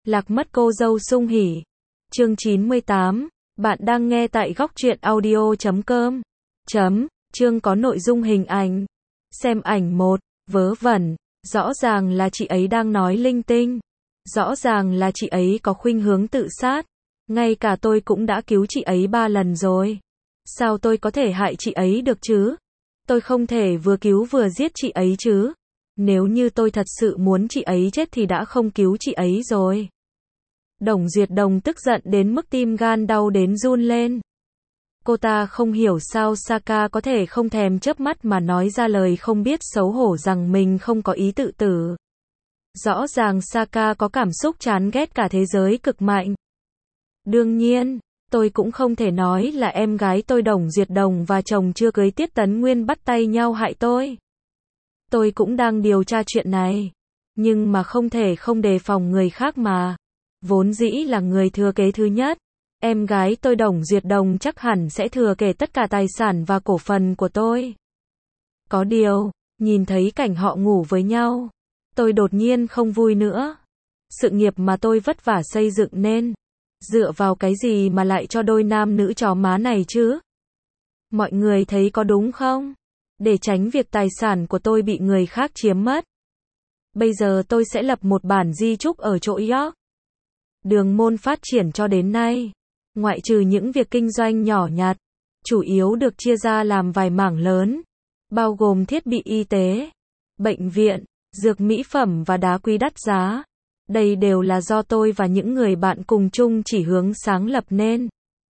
Lạc mất cô dâu sung hỉ. Chương 98. Bạn đang nghe tại góc truyện audio.com. Chương có nội dung hình ảnh. Xem ảnh 1. Vớ vẩn. Rõ ràng là chị ấy đang nói linh tinh. Rõ ràng là chị ấy có khuynh hướng tự sát. Ngay cả tôi cũng đã cứu chị ấy 3 lần rồi. Sao tôi có thể hại chị ấy được chứ? Tôi không thể vừa cứu vừa giết chị ấy chứ. Nếu như tôi thật sự muốn chị ấy chết thì đã không cứu chị ấy rồi. Đồng Duyệt Đồng tức giận đến mức tim gan đau đến run lên. Cô ta không hiểu sao Saka có thể không thèm chớp mắt mà nói ra lời không biết xấu hổ rằng mình không có ý tự tử. Rõ ràng Saka có cảm xúc chán ghét cả thế giới cực mạnh. Đương nhiên, tôi cũng không thể nói là em gái tôi Đồng Duyệt Đồng và chồng chưa cưới Tiết Tấn Nguyên bắt tay nhau hại tôi. Tôi cũng đang điều tra chuyện này. Nhưng mà không thể không đề phòng người khác mà. Vốn dĩ là người thừa kế thứ nhất. Em gái tôi Đồng Duyệt Đồng chắc hẳn sẽ thừa kế tất cả tài sản và cổ phần của tôi. Có điều, nhìn thấy cảnh họ ngủ với nhau, tôi đột nhiên không vui nữa. Sự nghiệp mà tôi vất vả xây dựng nên, dựa vào cái gì mà lại cho đôi nam nữ chó má này chứ? Mọi người thấy có đúng không? Để tránh việc tài sản của tôi bị người khác chiếm mất. Bây giờ tôi sẽ lập một bản di chúc ở chỗ York. Đường môn phát triển cho đến nay, ngoại trừ những việc kinh doanh nhỏ nhặt, chủ yếu được chia ra làm vài mảng lớn, bao gồm thiết bị y tế, bệnh viện, dược mỹ phẩm và đá quý đắt giá. Đây đều là do tôi và những người bạn cùng chung chỉ hướng sáng lập nên.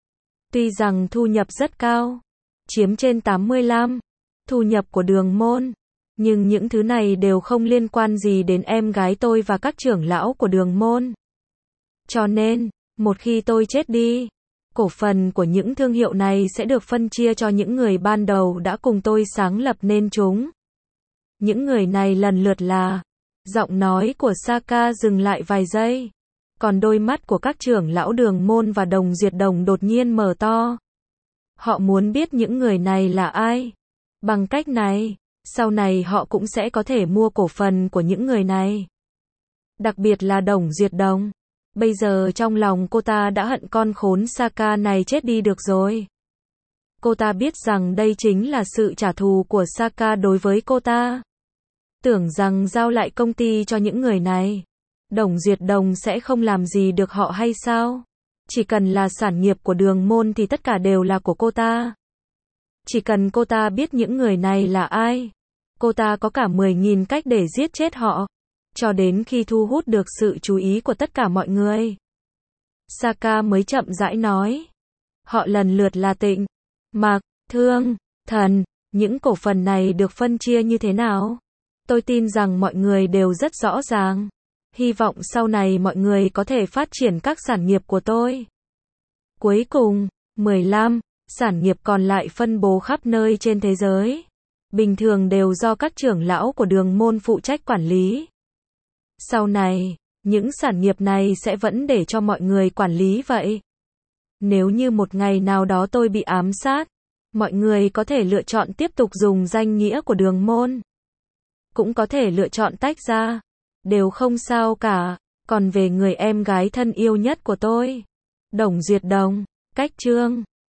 Tuy rằng thu nhập rất cao, chiếm trên 85, thu nhập của đường môn, nhưng những thứ này đều không liên quan gì đến em gái tôi và các trưởng lão của đường môn. Cho nên, một khi tôi chết đi, cổ phần của những thương hiệu này sẽ được phân chia cho những người ban đầu đã cùng tôi sáng lập nên chúng. Những người này lần lượt là... Giọng nói của Saka dừng lại vài giây. Còn đôi mắt của các trưởng lão đường môn và Đồng Duyệt Đồng đột nhiên mở to. Họ muốn biết những người này là ai. Bằng cách này, sau này họ cũng sẽ có thể mua cổ phần của những người này. Đặc biệt là Đồng Duyệt Đồng. Bây giờ trong lòng cô ta đã hận con khốn Saka này chết đi được rồi. Cô ta biết rằng đây chính là sự trả thù của Saka đối với cô ta. Tưởng rằng giao lại công ty cho những người này, Đồng Duyệt Đồng sẽ không làm gì được họ hay sao? Chỉ cần là sản nghiệp của đường môn thì tất cả đều là của cô ta. Chỉ cần cô ta biết những người này là ai, cô ta có cả 10.000 cách để giết chết họ, cho đến khi thu hút được sự chú ý của tất cả mọi người. Saka mới chậm rãi nói. Họ lần lượt là Tịnh, Mạc, Thương, Thần. Những cổ phần này được phân chia như thế nào? Tôi tin rằng mọi người đều rất rõ ràng. Hy vọng sau này mọi người có thể phát triển các sản nghiệp của tôi. Cuối cùng, 15 sản nghiệp còn lại phân bố khắp nơi trên thế giới. Bình thường đều do các trưởng lão của đường môn phụ trách quản lý. Sau này, những sản nghiệp này sẽ vẫn để cho mọi người quản lý vậy. Nếu như một ngày nào đó tôi bị ám sát, mọi người có thể lựa chọn tiếp tục dùng danh nghĩa của đường môn. Cũng có thể lựa chọn tách ra. Đều không sao cả. Còn về người em gái thân yêu nhất của tôi, Đồng Duyệt Đồng, cách chương